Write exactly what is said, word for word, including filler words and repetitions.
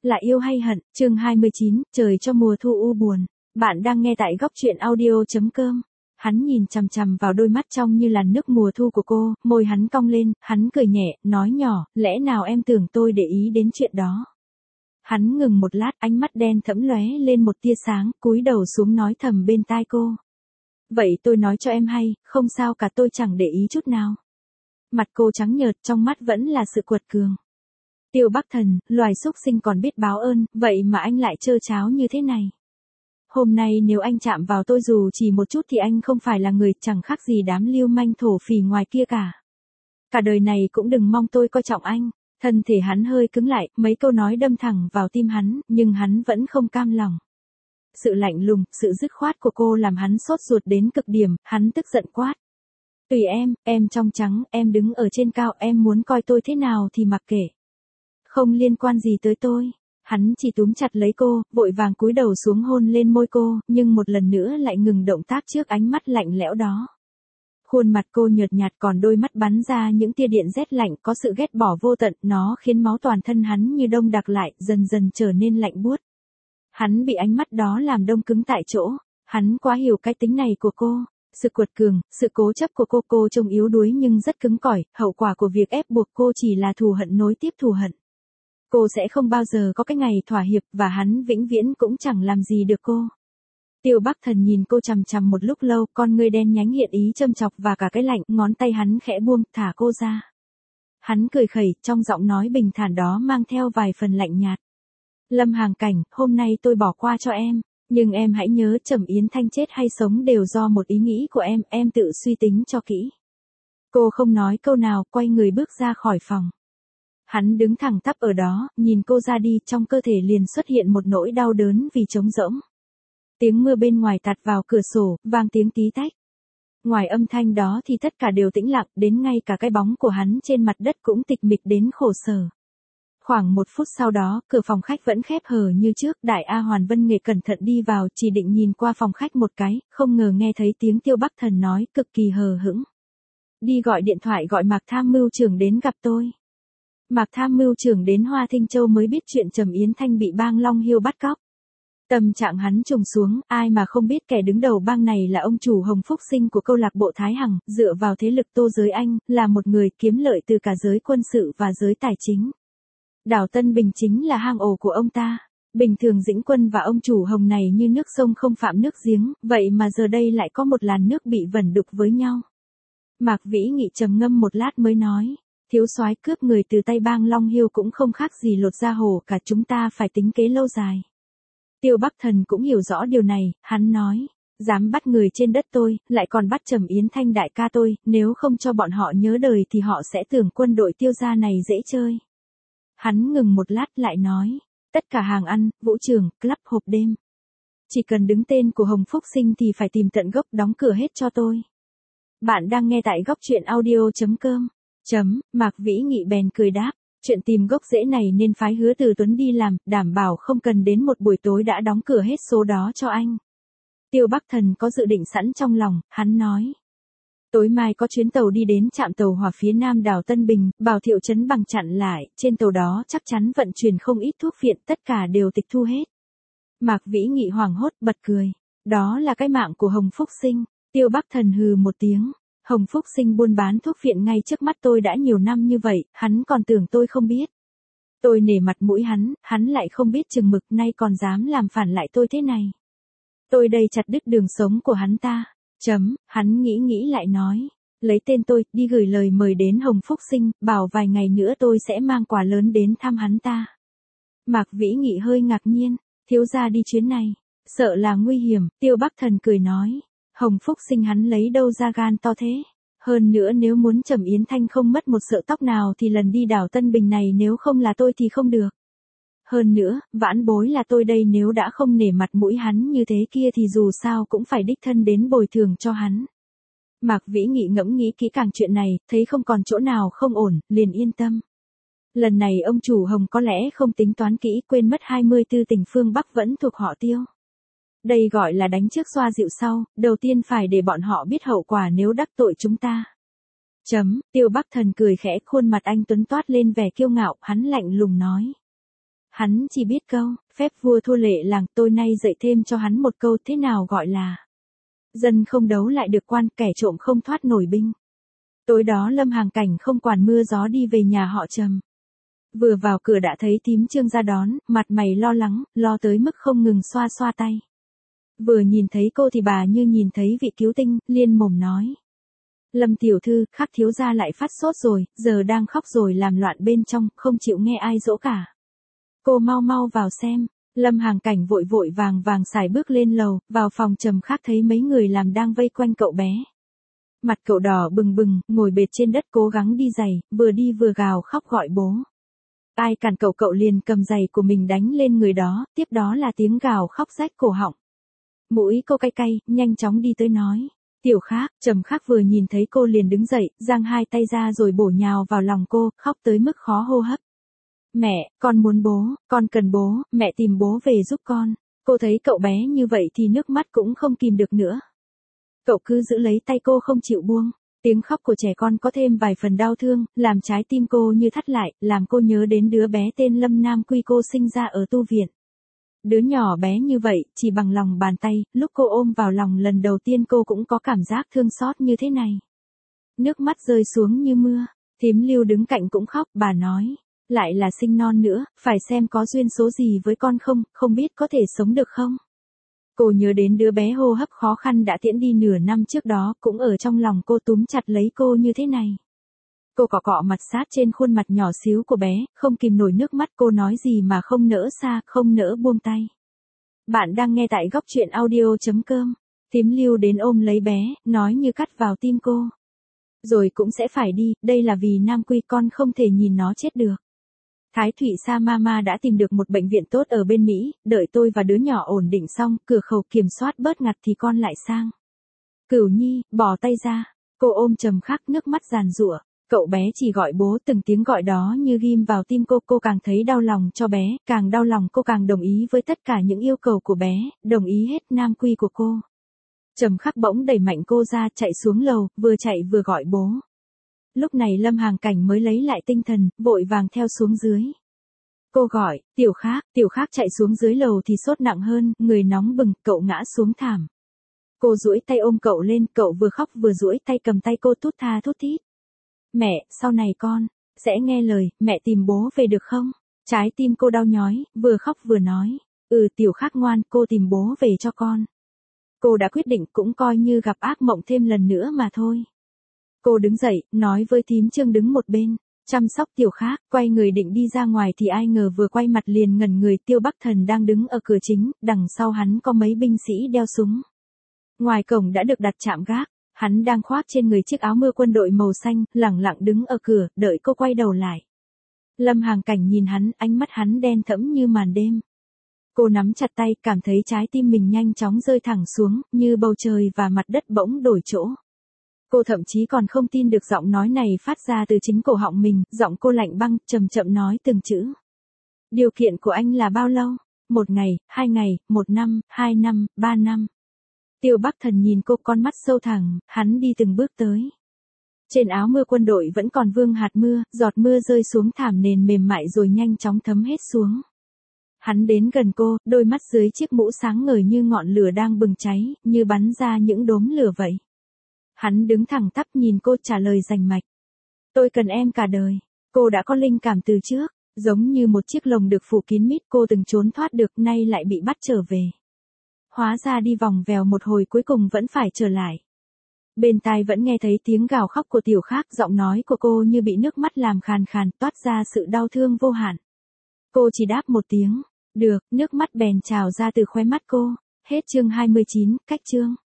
Là yêu hay hận, chương hai mươi chín, trời cho mùa thu u buồn. Bạn đang nghe tại góc truyện audio chấm com. Hắn nhìn chằm chằm vào đôi mắt trong như làn nước mùa thu của cô, môi hắn cong lên, hắn cười nhẹ, nói nhỏ, lẽ nào em tưởng tôi để ý đến chuyện đó. Hắn ngừng một lát, ánh mắt đen thẫm lóe lên một tia sáng, cúi đầu xuống nói thầm bên tai cô. Vậy tôi nói cho em hay, không sao cả, tôi chẳng để ý chút nào. Mặt cô trắng nhợt, trong mắt vẫn là sự quật cường. Tiêu Bắc Thần, loài súc sinh còn biết báo ơn, vậy mà anh lại trơ tráo như thế này. Hôm nay nếu anh chạm vào tôi dù chỉ một chút thì anh không phải là người, chẳng khác gì đám lưu manh thổ phỉ ngoài kia cả. Cả đời này cũng đừng mong tôi coi trọng anh. Thân thể hắn hơi cứng lại, mấy câu nói đâm thẳng vào tim hắn, nhưng hắn vẫn không cam lòng. Sự lạnh lùng, sự dứt khoát của cô làm hắn sốt ruột đến cực điểm, hắn tức giận quát. Tùy em, em trong trắng, em đứng ở trên cao, em muốn coi tôi thế nào thì mặc kệ. Không liên quan gì tới tôi. Hắn chỉ túm chặt lấy cô, vội vàng cúi đầu xuống hôn lên môi cô, nhưng một lần nữa lại ngừng động tác trước ánh mắt lạnh lẽo đó. Khuôn mặt cô nhợt nhạt, còn đôi mắt bắn ra những tia điện rét lạnh, có sự ghét bỏ vô tận, nó khiến máu toàn thân hắn như đông đặc lại, dần dần trở nên lạnh buốt. Hắn bị ánh mắt đó làm đông cứng tại chỗ, hắn quá hiểu cái tính này của cô. Sự quật cường, sự cố chấp của cô, cô trông yếu đuối nhưng rất cứng cỏi, hậu quả của việc ép buộc cô chỉ là thù hận nối tiếp thù hận. Cô sẽ không bao giờ có cái ngày thỏa hiệp, và hắn vĩnh viễn cũng chẳng làm gì được cô. Tiêu Bắc Thần nhìn cô chằm chằm một lúc lâu, con ngươi đen nhánh hiện ý châm chọc và cả cái lạnh, ngón tay hắn khẽ buông, thả cô ra. Hắn cười khẩy, trong giọng nói bình thản đó mang theo vài phần lạnh nhạt. Lâm Hàng Cảnh, hôm nay tôi bỏ qua cho em, nhưng em hãy nhớ Trầm Yến Thanh chết hay sống đều do một ý nghĩ của em, em tự suy tính cho kỹ. Cô không nói câu nào, quay người bước ra khỏi phòng. Hắn đứng thẳng tắp ở đó, nhìn cô ra đi, trong cơ thể liền xuất hiện một nỗi đau đớn vì trống rỗng. Tiếng mưa bên ngoài tạt vào cửa sổ, vang tiếng tí tách. Ngoài âm thanh đó thì tất cả đều tĩnh lặng, đến ngay cả cái bóng của hắn trên mặt đất cũng tịch mịch đến khổ sở. Khoảng một phút sau đó, cửa phòng khách vẫn khép hờ như trước, Đại A Hoàn Vân Nghệ cẩn thận đi vào, chỉ định nhìn qua phòng khách một cái, không ngờ nghe thấy tiếng Tiêu Bắc Thần nói, cực kỳ hờ hững. Đi gọi điện thoại gọi Mạc Tham Mưu trưởng đến gặp tôi. Mạc Tham Mưu trưởng đến Hoa Thinh Châu mới biết chuyện Trầm Yến Thanh bị bang Long Hiêu bắt cóc. Tâm trạng hắn trùng xuống, ai mà không biết kẻ đứng đầu bang này là ông chủ Hồng Phúc Sinh của câu lạc bộ Thái Hằng, dựa vào thế lực Tô Giới Anh, là một người kiếm lợi từ cả giới quân sự và giới tài chính. Đảo Tân Bình chính là hang ổ của ông ta. Bình thường Dĩnh Quân và ông chủ Hồng này như nước sông không phạm nước giếng, vậy mà giờ đây lại có một làn nước bị vẩn đục với nhau. Mạc Vĩ Nghị trầm ngâm một lát mới nói. Thiếu soái cướp người từ tay bang Long Hiêu cũng không khác gì lột da hổ, cả chúng ta phải tính kế lâu dài. Tiêu Bắc Thần cũng hiểu rõ điều này, hắn nói, dám bắt người trên đất tôi, lại còn bắt Trầm Yến Thanh đại ca tôi, nếu không cho bọn họ nhớ đời thì họ sẽ tưởng quân đội Tiêu gia này dễ chơi. Hắn ngừng một lát lại nói, tất cả hàng ăn, vũ trường, club hộp đêm. Chỉ cần đứng tên của Hồng Phúc Sinh thì phải tìm tận gốc, đóng cửa hết cho tôi. Bạn đang nghe tại góc truyện audio chấm com. Chấm, Mạc Vĩ Nghị bèn cười đáp, chuyện tìm gốc rễ này nên phái Hứa Từ Tuấn đi làm, đảm bảo không cần đến một buổi tối đã đóng cửa hết số đó cho anh. Tiêu Bắc Thần có dự định sẵn trong lòng, hắn nói. Tối mai có chuyến tàu đi đến trạm tàu hỏa phía nam đảo Tân Bình, bảo Thiệu Trấn Bằng chặn lại, trên tàu đó chắc chắn vận chuyển không ít thuốc phiện, tất cả đều tịch thu hết. Mạc Vĩ Nghị hoảng hốt bật cười, đó là cái mạng của Hồng Phúc Sinh. Tiêu Bắc Thần hừ một tiếng. Hồng Phúc Sinh buôn bán thuốc phiện ngay trước mắt tôi đã nhiều năm như vậy, hắn còn tưởng tôi không biết. Tôi nể mặt mũi hắn, hắn lại không biết chừng mực, nay còn dám làm phản lại tôi thế này. Tôi đây chặt đứt đường sống của hắn ta. Chấm, hắn nghĩ nghĩ lại nói. Lấy tên tôi, đi gửi lời mời đến Hồng Phúc Sinh, bảo vài ngày nữa tôi sẽ mang quà lớn đến thăm hắn ta. Mạc Vĩ Nghị hơi ngạc nhiên, thiếu gia đi chuyến này, sợ là nguy hiểm, Tiêu Bắc Thần cười nói. Hồng Phúc Sinh hắn lấy đâu ra gan to thế? Hơn nữa nếu muốn Trầm Yến Thanh không mất một sợi tóc nào thì lần đi đảo Tân Bình này nếu không là tôi thì không được. Hơn nữa, vãn bối là tôi đây, nếu đã không nể mặt mũi hắn như thế kia thì dù sao cũng phải đích thân đến bồi thường cho hắn. Mạc Vĩ Nghị ngẫm nghĩ kỹ càng chuyện này, thấy không còn chỗ nào không ổn, liền yên tâm. Lần này ông chủ Hồng có lẽ không tính toán kỹ, quên mất hai mươi tư tỉnh phương Bắc vẫn thuộc họ Tiêu. Đây gọi là đánh trước xoa dịu sau, đầu tiên phải để bọn họ biết hậu quả nếu đắc tội chúng ta. Chấm, Tiêu Bắc Thần cười khẽ, khuôn mặt anh tuấn toát lên vẻ kiêu ngạo, hắn lạnh lùng nói. Hắn chỉ biết câu, phép vua thua lệ làng, tôi nay dạy thêm cho hắn một câu thế nào gọi là dân không đấu lại được quan, kẻ trộm không thoát nổi binh. Tối đó Lâm Hàng Cảnh không quản mưa gió đi về nhà họ Trầm. Vừa vào cửa đã thấy thím Trương ra đón, mặt mày lo lắng, lo tới mức không ngừng xoa xoa tay. Vừa nhìn thấy cô thì bà như nhìn thấy vị cứu tinh, liên mồm nói. Lâm tiểu thư, Khắc thiếu gia lại phát sốt rồi, giờ đang khóc rồi làm loạn bên trong, không chịu nghe ai dỗ cả. Cô mau mau vào xem. Lâm Hàng Cảnh vội vội vàng vàng xài bước lên lầu, vào phòng Trầm Khắc thấy mấy người làm đang vây quanh cậu bé. Mặt cậu đỏ bừng bừng, ngồi bệt trên đất cố gắng đi giày, vừa đi vừa gào khóc gọi bố. Ai cản cậu cậu liền cầm giày của mình đánh lên người đó, tiếp đó là tiếng gào khóc rách cổ họng. Mũi cô cay cay, nhanh chóng đi tới nói. Tiểu Khắc, Trầm Khắc vừa nhìn thấy cô liền đứng dậy, giang hai tay ra rồi bổ nhào vào lòng cô, khóc tới mức khó hô hấp. Mẹ, con muốn bố, con cần bố, mẹ tìm bố về giúp con. Cô thấy cậu bé như vậy thì nước mắt cũng không kìm được nữa. Cậu cứ giữ lấy tay cô không chịu buông. Tiếng khóc của trẻ con có thêm vài phần đau thương, làm trái tim cô như thắt lại, làm cô nhớ đến đứa bé tên Lâm Nam Quy cô sinh ra ở tu viện. Đứa nhỏ bé như vậy, chỉ bằng lòng bàn tay, lúc cô ôm vào lòng lần đầu tiên cô cũng có cảm giác thương xót như thế này. Nước mắt rơi xuống như mưa, thím Lưu đứng cạnh cũng khóc, bà nói. Lại là sinh non nữa, phải xem có duyên số gì với con không, không biết có thể sống được không. Cô nhớ đến đứa bé hô hấp khó khăn đã tiễn đi nửa năm trước đó, cũng ở trong lòng cô túm chặt lấy cô như thế này. Cô cọ cọ mặt sát trên khuôn mặt nhỏ xíu của bé, không kìm nổi nước mắt, cô nói gì mà không nỡ xa, không nỡ buông tay. Bạn đang nghe tại góc truyện audio chấm com. Thím Lưu đến ôm lấy bé, nói như cắt vào tim cô. Rồi cũng sẽ phải đi, đây là vì Nam Quy, con không thể nhìn nó chết được. Thái Thụy Sa Mama đã tìm được một bệnh viện tốt ở bên Mỹ, đợi tôi và đứa nhỏ ổn định xong, cửa khẩu kiểm soát bớt ngặt thì con lại sang. Cửu Nhi, bỏ tay ra. Cô ôm Trầm Khắc, nước mắt giàn giụa. Cậu bé chỉ gọi bố, từng tiếng gọi đó như ghim vào tim cô, cô càng thấy đau lòng cho bé, càng đau lòng cô càng đồng ý với tất cả những yêu cầu của bé, đồng ý hết Nam Quy của cô. Trầm Khắc bỗng đẩy mạnh cô ra, chạy xuống lầu, vừa chạy vừa gọi bố. Lúc này Lâm Hàng Cảnh mới lấy lại tinh thần, vội vàng theo xuống dưới. Cô gọi, Tiểu Khắc, Tiểu Khắc chạy xuống dưới lầu thì sốt nặng hơn, người nóng bừng, cậu ngã xuống thảm. Cô duỗi tay ôm cậu lên, cậu vừa khóc vừa duỗi tay cầm tay cô thút tha thút thít. Mẹ, sau này con sẽ nghe lời, mẹ tìm bố về được không? Trái tim cô đau nhói, vừa khóc vừa nói. Ừ, Tiểu Khắc ngoan, cô tìm bố về cho con. Cô đã quyết định, cũng coi như gặp ác mộng thêm lần nữa mà thôi. Cô đứng dậy, nói với thím Trương đứng một bên, chăm sóc Tiểu Khắc, quay người định đi ra ngoài thì ai ngờ vừa quay mặt liền ngẩn người, Tiêu Bắc Thần đang đứng ở cửa chính, đằng sau hắn có mấy binh sĩ đeo súng. Ngoài cổng đã được đặt trạm gác, hắn đang khoác trên người chiếc áo mưa quân đội màu xanh, lẳng lặng đứng ở cửa, đợi cô quay đầu lại. Lâm Hàng Cảnh nhìn hắn, ánh mắt hắn đen thẫm như màn đêm. Cô nắm chặt tay, cảm thấy trái tim mình nhanh chóng rơi thẳng xuống, như bầu trời và mặt đất bỗng đổi chỗ. Cô thậm chí còn không tin được giọng nói này phát ra từ chính cổ họng mình, giọng cô lạnh băng, chậm chậm nói từng chữ. Điều kiện của anh là bao lâu? Một ngày, hai ngày, một năm, hai năm, ba năm. Tiêu Bắc Thần nhìn cô, con mắt sâu thẳm, hắn đi từng bước tới. Trên áo mưa quân đội vẫn còn vương hạt mưa, giọt mưa rơi xuống thảm nền mềm mại rồi nhanh chóng thấm hết xuống. Hắn đến gần cô, đôi mắt dưới chiếc mũ sáng ngời như ngọn lửa đang bừng cháy, như bắn ra những đốm lửa vậy. Hắn đứng thẳng tắp nhìn cô, trả lời rành mạch. Tôi cần em cả đời. Cô đã có linh cảm từ trước, giống như một chiếc lồng được phủ kín mít, cô từng trốn thoát được, nay lại bị bắt trở về. Hóa ra đi vòng vèo một hồi cuối cùng vẫn phải trở lại. Bên tai vẫn nghe thấy tiếng gào khóc của Tiểu Khắc, giọng nói của cô như bị nước mắt làm khàn khàn, toát ra sự đau thương vô hạn. Cô chỉ đáp một tiếng, được, nước mắt bèn trào ra từ khóe mắt cô. Hết chương hai mươi chín, cách chương.